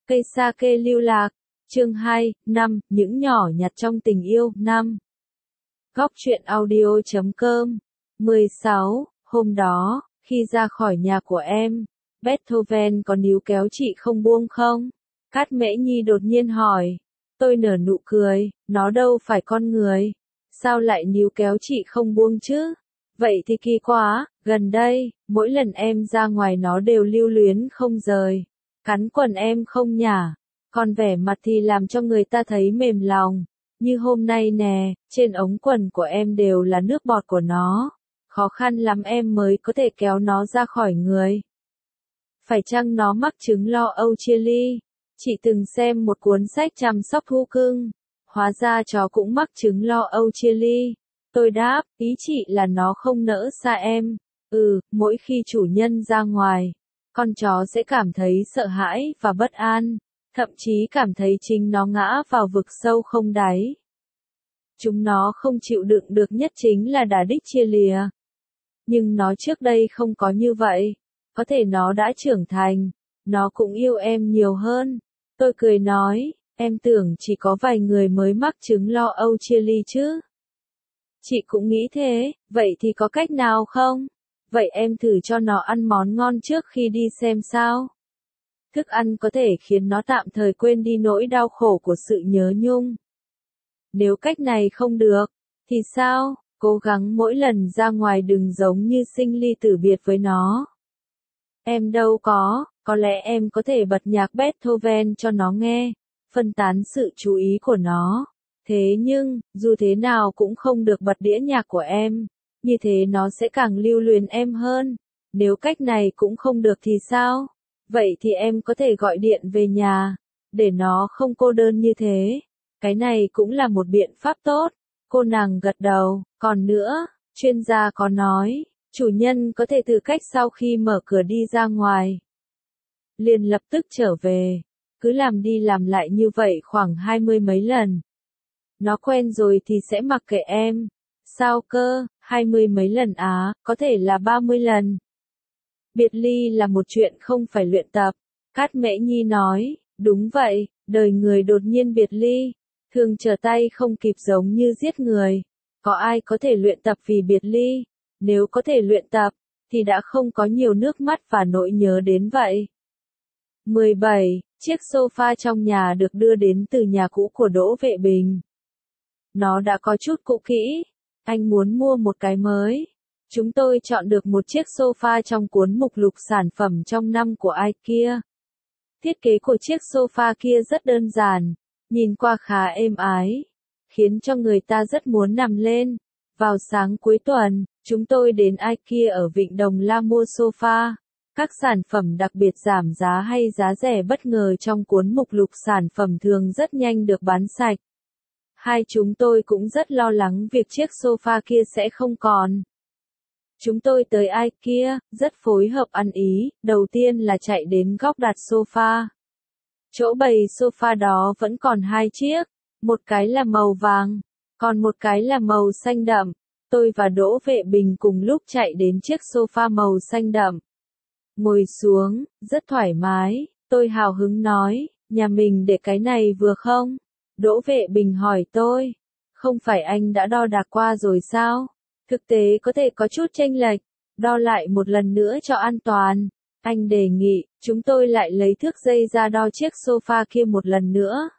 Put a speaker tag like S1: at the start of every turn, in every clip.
S1: Cây sake lưu lạc. Chương 2, 5, những nhỏ nhặt trong tình yêu. 5. Góc truyện audio.com. 16. Hôm đó, khi ra khỏi nhà của em, Beethoven có níu kéo chị không buông không? Cát Mễ Nhi đột nhiên hỏi. Tôi nở nụ cười, nó đâu phải con người. Sao lại níu kéo chị không buông chứ? Vậy thì kỳ quá, gần đây, mỗi lần em ra ngoài nó đều lưu luyến không rời. Cắn quần em không nhả. Còn vẻ mặt thì làm cho người ta thấy mềm lòng. Như hôm nay nè, trên ống quần của em đều là nước bọt của nó. Khó khăn lắm em mới có thể kéo nó ra khỏi người. Phải chăng nó mắc chứng lo âu chia ly? Chị từng xem một cuốn sách chăm sóc thú cưng. Hóa ra chó cũng mắc chứng lo âu chia ly. Tôi đáp, ý chị là nó không nỡ xa em. Mỗi khi chủ nhân ra ngoài, con chó sẽ cảm thấy sợ hãi và bất an. Thậm chí cảm thấy chính nó ngã vào vực sâu không đáy. Chúng nó không chịu đựng được nhất chính là đả đích chia lìa. Nhưng nó trước đây không có như vậy. Có thể nó đã trưởng thành. Nó cũng yêu em nhiều hơn. Tôi cười nói, em tưởng chỉ có vài người mới mắc chứng lo âu chia ly chứ. Chị cũng nghĩ thế, vậy thì có cách nào không? Vậy em thử cho nó ăn món ngon trước khi đi xem sao. Thức ăn có thể khiến nó tạm thời quên đi nỗi đau khổ của sự nhớ nhung. Nếu cách này không được, thì sao? Cố gắng mỗi lần ra ngoài đừng giống như sinh ly tử biệt với nó. Em đâu có lẽ em có thể bật nhạc Beethoven cho nó nghe, phân tán sự chú ý của nó. Thế nhưng, dù thế nào cũng không được bật đĩa nhạc của em, như thế nó sẽ càng lưu luyến em hơn. Nếu cách này cũng không được thì sao? Vậy thì em có thể gọi điện về nhà, để nó không cô đơn như thế. Cái này cũng là một biện pháp tốt. Cô nàng gật đầu. Còn nữa, chuyên gia có nói, chủ nhân có thể thử cách sau khi mở cửa đi ra ngoài, liền lập tức trở về. Cứ làm đi làm lại như vậy khoảng 20 mấy lần. Nó quen rồi thì sẽ mặc kệ em. Sao cơ, 20 mấy lần á, có thể là 30 lần. Biệt ly là một chuyện không phải luyện tập. Cát Mễ Nhi nói, đúng vậy, đời người đột nhiên biệt ly, thường trở tay không kịp giống như giết người. Có ai có thể luyện tập vì biệt ly? Nếu có thể luyện tập, thì đã không có nhiều nước mắt và nỗi nhớ đến vậy. 17. Chiếc sofa trong nhà được đưa đến từ nhà cũ của Đỗ Vệ Bình. Nó đã có chút cũ kỹ. Anh muốn mua một cái mới. Chúng tôi chọn được một chiếc sofa trong cuốn mục lục sản phẩm trong năm của IKEA. Thiết kế của chiếc sofa kia rất đơn giản, nhìn qua khá êm ái, khiến cho người ta rất muốn nằm lên. Vào sáng cuối tuần, chúng tôi đến IKEA ở Vịnh Đồng La mua sofa. Các sản phẩm đặc biệt giảm giá hay giá rẻ bất ngờ trong cuốn mục lục sản phẩm thường rất nhanh được bán sạch. Hai chúng tôi cũng rất lo lắng việc chiếc sofa kia sẽ không còn. Chúng tôi tới IKEA, rất phối hợp ăn ý, đầu tiên là chạy đến góc đặt sofa. Chỗ bày sofa đó vẫn còn hai chiếc, một cái là màu vàng, còn một cái là màu xanh đậm. Tôi và Đỗ Vệ Bình cùng lúc chạy đến chiếc sofa màu xanh đậm. Ngồi xuống, rất thoải mái, tôi hào hứng nói, nhà mình để cái này vừa không? Đỗ Vệ Bình hỏi tôi, không phải anh đã đo đạc qua rồi sao? Thực tế có thể có chút chênh lệch, đo lại một lần nữa cho an toàn. Anh đề nghị, chúng tôi lại lấy thước dây ra đo chiếc sofa kia một lần nữa.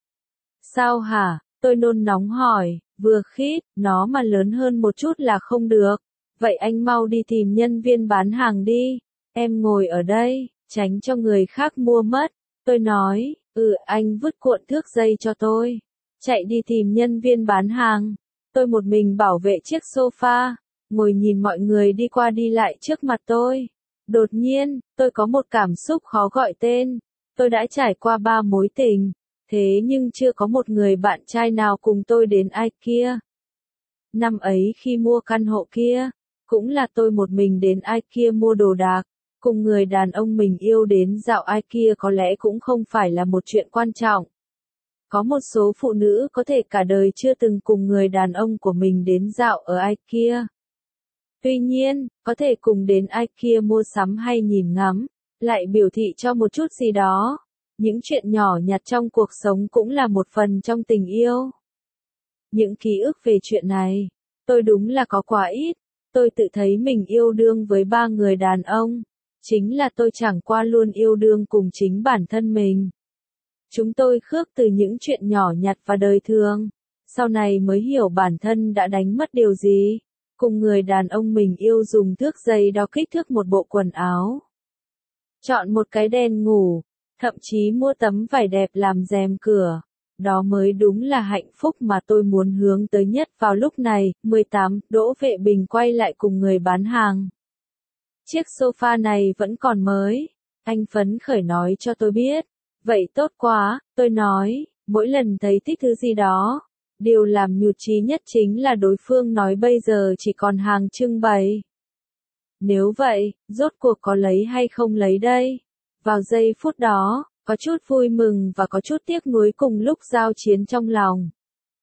S1: Sao hả? Tôi nôn nóng hỏi, vừa khít, nó mà lớn hơn một chút là không được. Vậy anh mau đi tìm nhân viên bán hàng đi. Em ngồi ở đây, tránh cho người khác mua mất. Tôi nói, anh vứt cuộn thước dây cho tôi. Chạy đi tìm nhân viên bán hàng. Tôi một mình bảo vệ chiếc sofa, ngồi nhìn mọi người đi qua đi lại trước mặt tôi. Đột nhiên, tôi có một cảm xúc khó gọi tên. Tôi đã trải qua 3 mối tình, thế nhưng chưa có một người bạn trai nào cùng tôi đến IKEA. Năm ấy khi mua căn hộ kia, cũng là tôi một mình đến IKEA mua đồ đạc. Cùng người đàn ông mình yêu đến dạo IKEA có lẽ cũng không phải là một chuyện quan trọng. Có một số phụ nữ có thể cả đời chưa từng cùng người đàn ông của mình đến dạo ở IKEA. Tuy nhiên, có thể cùng đến IKEA mua sắm hay nhìn ngắm, lại biểu thị cho một chút gì đó. Những chuyện nhỏ nhặt trong cuộc sống cũng là một phần trong tình yêu. Những ký ức về chuyện này, tôi đúng là có quá ít. Tôi tự thấy mình yêu đương với 3 người đàn ông. Chính là tôi chẳng qua luôn yêu đương cùng chính bản thân mình. Chúng tôi khước từ những chuyện nhỏ nhặt và đời thường. Sau này mới hiểu bản thân đã đánh mất điều gì. Cùng người đàn ông mình yêu dùng thước giày đo kích thước một bộ quần áo. Chọn một cái đèn ngủ. Thậm chí mua tấm vải đẹp làm rèm cửa. Đó mới đúng là hạnh phúc mà tôi muốn hướng tới nhất vào lúc này. 18. Đỗ Vệ Bình quay lại cùng người bán hàng. Chiếc sofa này vẫn còn mới. Anh phấn khởi nói cho tôi biết. Vậy tốt quá, tôi nói, mỗi lần thấy thích thứ gì đó. Điều làm nhụt chí nhất chính là đối phương nói bây giờ chỉ còn hàng trưng bày. Nếu vậy, rốt cuộc có lấy hay không lấy đây? Vào giây phút đó, có chút vui mừng và có chút tiếc nuối cùng lúc giao chiến trong lòng.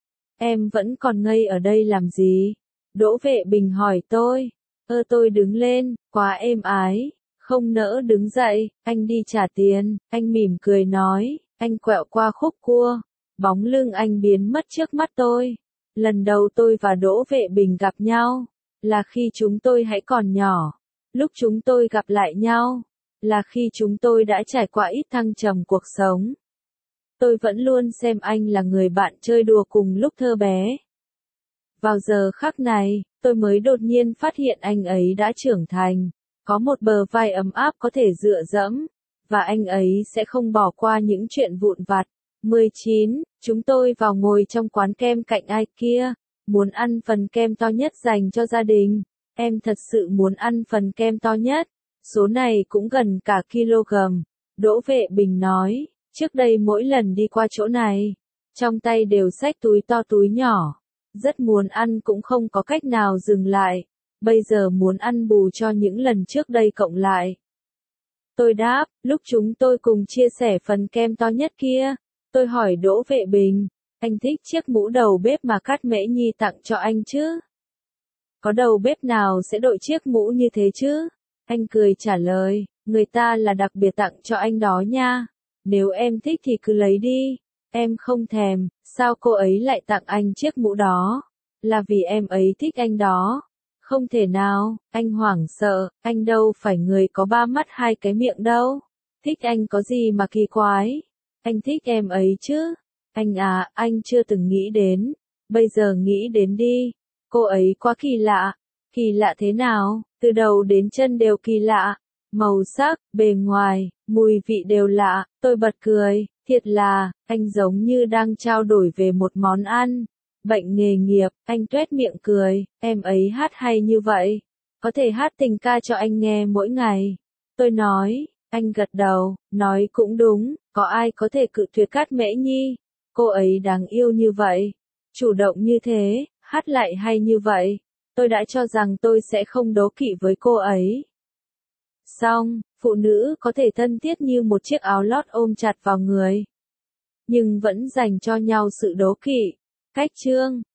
S1: Em vẫn còn ngây ở đây làm gì? Đỗ Vệ Bình hỏi tôi. Tôi đứng lên, quá êm ái. Không nỡ đứng dậy, anh đi trả tiền, anh mỉm cười nói, anh quẹo qua khúc cua. Bóng lưng anh biến mất trước mắt tôi. Lần đầu tôi và Đỗ Vệ Bình gặp nhau, là khi chúng tôi hãy còn nhỏ. Lúc chúng tôi gặp lại nhau, là khi chúng tôi đã trải qua ít thăng trầm cuộc sống. Tôi vẫn luôn xem anh là người bạn chơi đùa cùng lúc thơ bé. Vào giờ khắc này, tôi mới đột nhiên phát hiện anh ấy đã trưởng thành, có một bờ vai ấm áp có thể dựa dẫm, và anh ấy sẽ không bỏ qua những chuyện vụn vặt. 19. Chúng tôi vào ngồi trong quán kem cạnh ai kia, muốn ăn phần kem to nhất dành cho gia đình. Em thật sự muốn ăn phần kem to nhất, số này cũng gần cả kg. Đỗ Vệ Bình nói, trước đây mỗi lần đi qua chỗ này, trong tay đều xách túi to túi nhỏ, rất muốn ăn cũng không có cách nào dừng lại, bây giờ muốn ăn bù cho những lần trước đây cộng lại. Tôi đáp, lúc chúng tôi cùng chia sẻ phần kem to nhất kia, tôi hỏi Đỗ Vệ Bình, anh thích chiếc mũ đầu bếp mà Cát Mễ Nhi tặng cho anh chứ? Có đầu bếp nào sẽ đội chiếc mũ như thế chứ? Anh cười trả lời, người ta là đặc biệt tặng cho anh đó nha. Nếu em thích thì cứ lấy đi. Em không thèm, sao cô ấy lại tặng anh chiếc mũ đó? Là vì em ấy thích anh đó. Không thể nào, anh hoảng sợ, anh đâu phải người có 3 mắt 2 cái miệng đâu. Thích anh có gì mà kỳ quái? Anh thích em ấy chứ? Anh à, anh chưa từng nghĩ đến. Bây giờ nghĩ đến đi. Cô ấy quá kỳ lạ. Kỳ lạ thế nào? Từ đầu đến chân đều kỳ lạ. Màu sắc, bề ngoài, mùi vị đều lạ. Tôi bật cười. Thiệt là, anh giống như đang trao đổi về một món ăn. Bệnh nghề nghiệp, anh tuét miệng cười. Em ấy hát hay như vậy. Có thể hát tình ca cho anh nghe mỗi ngày. Tôi nói. Anh gật đầu, nói cũng đúng. Có ai có thể cự tuyệt Cát Mễ Nhi? Cô ấy đáng yêu như vậy. Chủ động như thế, hát lại hay như vậy. Tôi đã cho rằng tôi sẽ không đố kỵ với cô ấy. Xong, phụ nữ có thể thân thiết như một chiếc áo lót ôm chặt vào người. Nhưng vẫn dành cho nhau sự đố kỵ. Cách chương